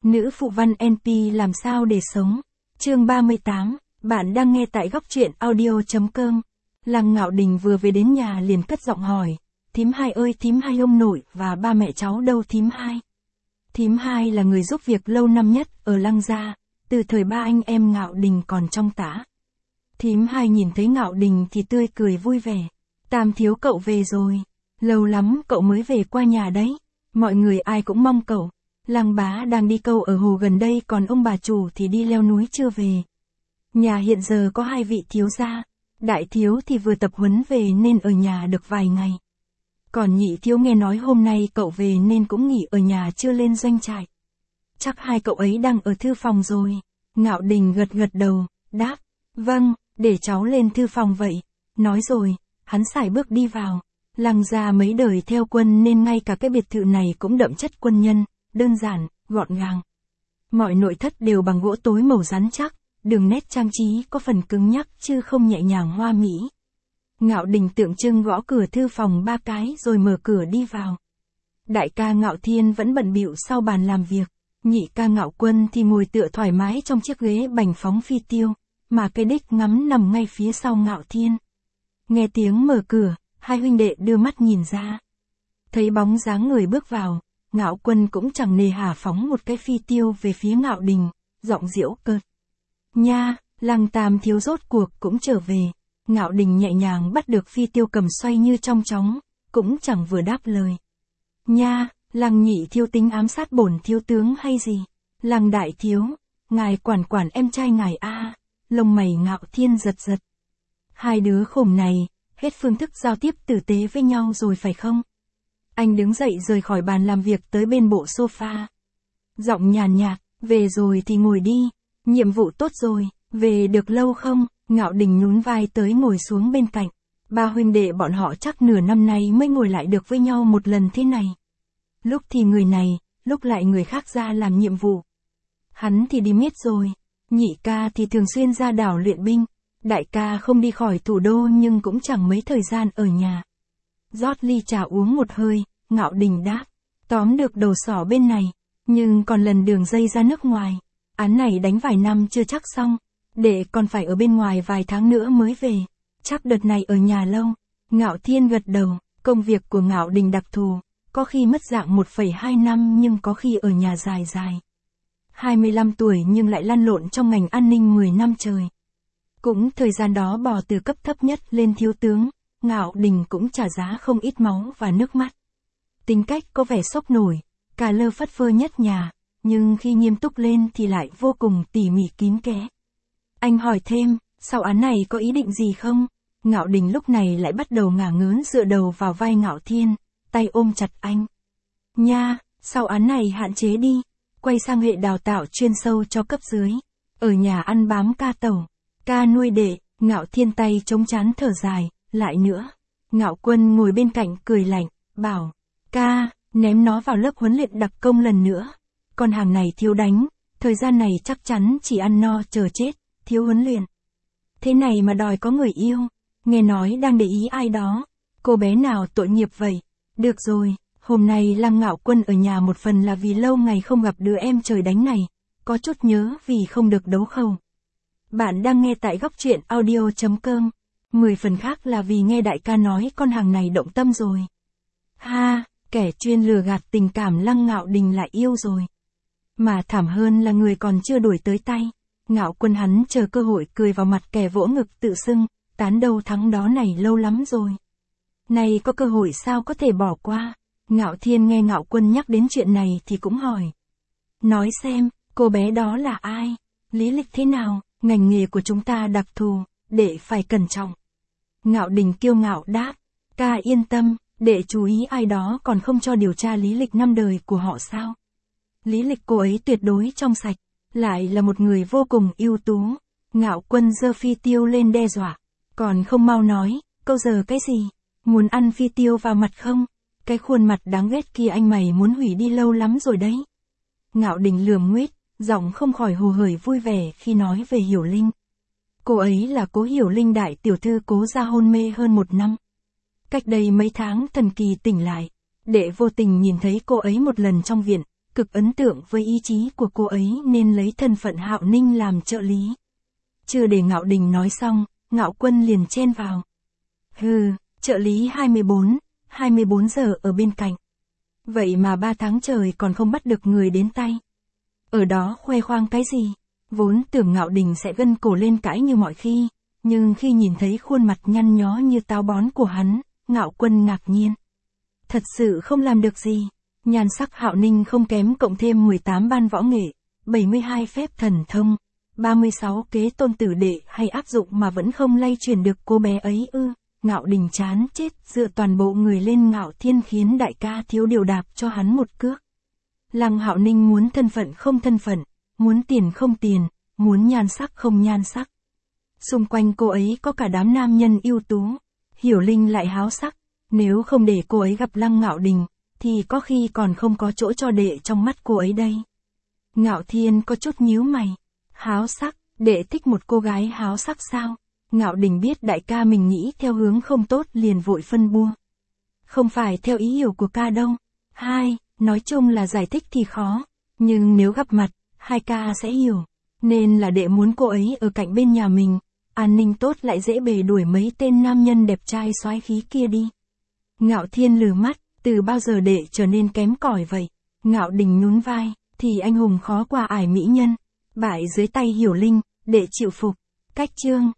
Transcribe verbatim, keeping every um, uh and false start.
Nữ phụ văn en pê làm sao để sống. Chương ba mươi tám, bạn đang nghe tại góc truyện audio chấm com. Lăng Ngạo Đình vừa về đến nhà liền cất giọng hỏi, thím hai ơi thím hai ông nội và ba mẹ cháu đâu thím hai? Thím hai là người giúp việc lâu năm nhất ở Lăng gia, từ thời ba anh em Ngạo Đình còn trong tã. Thím hai nhìn thấy Ngạo Đình thì tươi cười vui vẻ. Tam thiếu cậu về rồi. Lâu lắm cậu mới về qua nhà đấy. Mọi người ai cũng mong cậu. Lăng bá đang đi câu ở hồ gần đây còn ông bà chủ thì đi leo núi chưa về. Nhà hiện giờ có hai vị thiếu gia. Đại thiếu thì vừa tập huấn về nên ở nhà được vài ngày. Còn nhị thiếu nghe nói hôm nay cậu về nên cũng nghỉ ở nhà chưa lên doanh trại. Chắc hai cậu ấy đang ở thư phòng rồi. Ngạo Đình gật gật đầu, đáp, vâng, để cháu lên thư phòng vậy. Nói rồi, hắn sải bước đi vào. Lăng gia mấy đời theo quân nên ngay cả cái biệt thự này cũng đậm chất quân nhân, đơn giản, gọn gàng. Mọi nội thất đều bằng gỗ tối màu rắn chắc, đường nét trang trí có phần cứng nhắc chứ không nhẹ nhàng hoa mỹ. Ngạo Đình tượng trưng gõ cửa thư phòng ba cái rồi mở cửa đi vào. Đại ca Ngạo Thiên vẫn bận bịu sau bàn làm việc, nhị ca Ngạo Quân thì ngồi tựa thoải mái trong chiếc ghế bành phóng phi tiêu, mà cái đích ngắm nằm ngay phía sau Ngạo Thiên. Nghe tiếng mở cửa, hai huynh đệ đưa mắt nhìn ra. Thấy bóng dáng người bước vào, Ngạo Quân cũng chẳng nề hà phóng một cái phi tiêu về phía Ngạo Đình, giọng giễu cợt. Nha, Lăng tam thiếu rốt cuộc cũng trở về. Ngạo Đình nhẹ nhàng bắt được phi tiêu cầm xoay như trong chóng, cũng chẳng vừa đáp lời. Nha, Lăng nhị thiếu tính ám sát bổn thiếu tướng hay gì? Lăng đại thiếu, ngài quản quản em trai ngài a. Lông mày Ngạo Thiên giật giật. Hai đứa khủng này, hết phương thức giao tiếp tử tế với nhau rồi phải không? Anh đứng dậy rời khỏi bàn làm việc tới bên bộ sofa. Giọng nhàn nhạt, về rồi thì ngồi đi, nhiệm vụ tốt rồi, về được lâu không? Ngạo Đình nhún vai tới ngồi xuống bên cạnh. Ba huynh đệ bọn họ chắc nửa năm nay mới ngồi lại được với nhau một lần thế này. Lúc thì người này, lúc lại người khác ra làm nhiệm vụ. Hắn thì đi miết rồi, nhị ca thì thường xuyên ra đảo luyện binh, đại ca không đi khỏi thủ đô nhưng cũng chẳng mấy thời gian ở nhà. Rót ly trà uống một hơi, Ngạo Đình đáp, tóm được đầu sỏ bên này, nhưng còn lần đường dây ra nước ngoài. Án này đánh vài năm chưa chắc xong, để còn phải ở bên ngoài vài tháng nữa mới về, chắc đợt này ở nhà lâu. Ngạo Thiên gật đầu, công việc của Ngạo Đình đặc thù, có khi mất dạng một phẩy hai năm nhưng có khi ở nhà dài dài. hai mươi lăm tuổi nhưng lại lăn lộn trong ngành an ninh mười năm trời. Cũng thời gian đó bò từ cấp thấp nhất lên thiếu tướng, Ngạo Đình cũng trả giá không ít máu và nước mắt. Tính cách có vẻ sốc nổi, cà lơ phất phơ nhất nhà, nhưng khi nghiêm túc lên thì lại vô cùng tỉ mỉ kín kẽ. Anh hỏi thêm, sau án này có ý định gì không? Ngạo Đình lúc này lại bắt đầu ngả ngớn dựa đầu vào vai Ngạo Thiên, tay ôm chặt anh. Nha, sau án này hạn chế đi, quay sang hệ đào tạo chuyên sâu cho cấp dưới. Ở nhà ăn bám ca tẩu, ca nuôi đệ. Ngạo Thiên tay chống trán thở dài, lại nữa. Ngạo Quân ngồi bên cạnh cười lạnh, bảo, ca, ném nó vào lớp huấn luyện đặc công lần nữa. Con hàng này thiếu đánh, thời gian này chắc chắn chỉ ăn no chờ chết, thiếu huấn luyện. Thế này mà đòi có người yêu, nghe nói đang để ý ai đó. Cô bé nào tội nghiệp vậy? Được rồi, hôm nay Lăng Ngạo Quân ở nhà một phần là vì lâu ngày không gặp đứa em trời đánh này, có chút nhớ vì không được đấu khẩu. Bạn đang nghe tại góc truyện audio chấm com. Mười phần khác là vì nghe đại ca nói con hàng này động tâm rồi. Ha, kẻ chuyên lừa gạt tình cảm Lăng Ngạo Đình lại yêu rồi. Mà thảm hơn là người còn chưa đuổi tới tay. Ngạo Quân hắn chờ cơ hội cười vào mặt kẻ vỗ ngực tự xưng, tán đâu thắng đó này lâu lắm rồi. Này có cơ hội sao có thể bỏ qua? Ngạo Thiên nghe Ngạo Quân nhắc đến chuyện này thì cũng hỏi. Nói xem, cô bé đó là ai? Lý lịch thế nào? Ngành nghề của chúng ta đặc thù, đệ phải cẩn trọng. Ngạo Đình kiêu ngạo đáp, ca yên tâm, đệ chú ý ai đó còn không cho điều tra lý lịch năm đời của họ sao? Lý lịch cô ấy tuyệt đối trong sạch, lại là một người vô cùng ưu tú. Ngạo Quân giơ phi tiêu lên đe dọa, còn không mau nói, câu giờ cái gì? Muốn ăn phi tiêu vào mặt không? Cái khuôn mặt đáng ghét kia anh mày muốn hủy đi lâu lắm rồi đấy. Ngạo Đình lườm nguýt, giọng không khỏi hồ hởi vui vẻ khi nói về Hiểu Linh. Cô ấy là Cố Hiểu Linh đại tiểu thư Cố gia hôn mê hơn một năm. Cách đây mấy tháng thần kỳ tỉnh lại, đệ vô tình nhìn thấy cô ấy một lần trong viện, cực ấn tượng với ý chí của cô ấy nên lấy thân phận Hạo Ninh làm trợ lý. Chưa để Ngạo Đình nói xong, Ngạo Quân liền chen vào. Hừ, trợ lý hai mươi bốn, hai mươi bốn giờ ở bên cạnh. Vậy mà ba tháng trời còn không bắt được người đến tay. Ở đó khoe khoang cái gì? Vốn tưởng Ngạo Đình sẽ gân cổ lên cãi như mọi khi, nhưng khi nhìn thấy khuôn mặt nhăn nhó như táo bón của hắn, Ngạo Quân ngạc nhiên. Thật sự không làm được gì. Nhan sắc Hạo Ninh không kém, cộng thêm mười tám ban võ nghệ, bảy mươi hai phép thần thông, ba mươi sáu kế tôn tử đệ hay áp dụng mà vẫn không lay chuyển được cô bé ấy ư. Ngạo Đình chán chết, dựa toàn bộ người lên Ngạo Thiên khiến đại ca thiếu điều đạp cho hắn một cước. Lăng Hạo Ninh muốn thân phận không thân phận, muốn tiền không tiền, muốn nhan sắc không nhan sắc. Xung quanh cô ấy có cả đám nam nhân ưu tú, Hiểu Linh lại háo sắc, nếu không để cô ấy gặp Lăng Ngạo Đình, thì có khi còn không có chỗ cho đệ trong mắt cô ấy đây. Ngạo Thiên có chút nhíu mày. Háo sắc, đệ thích một cô gái háo sắc sao? Ngạo Đình biết đại ca mình nghĩ theo hướng không tốt liền vội phân bua. Không phải theo ý hiểu của ca đâu. Hai, nói chung là giải thích thì khó, nhưng nếu gặp mặt, hai ca sẽ hiểu. Nên là đệ muốn cô ấy ở cạnh bên nhà mình, an ninh tốt lại dễ bề đuổi mấy tên nam nhân đẹp trai soái khí kia đi. Ngạo Thiên lừ mắt, từ bao giờ đệ trở nên kém cỏi vậy? Ngạo Đình nhún vai, thì anh hùng khó qua ải mỹ nhân. Bại dưới tay Hiểu Linh, đệ chịu phục. Cách chương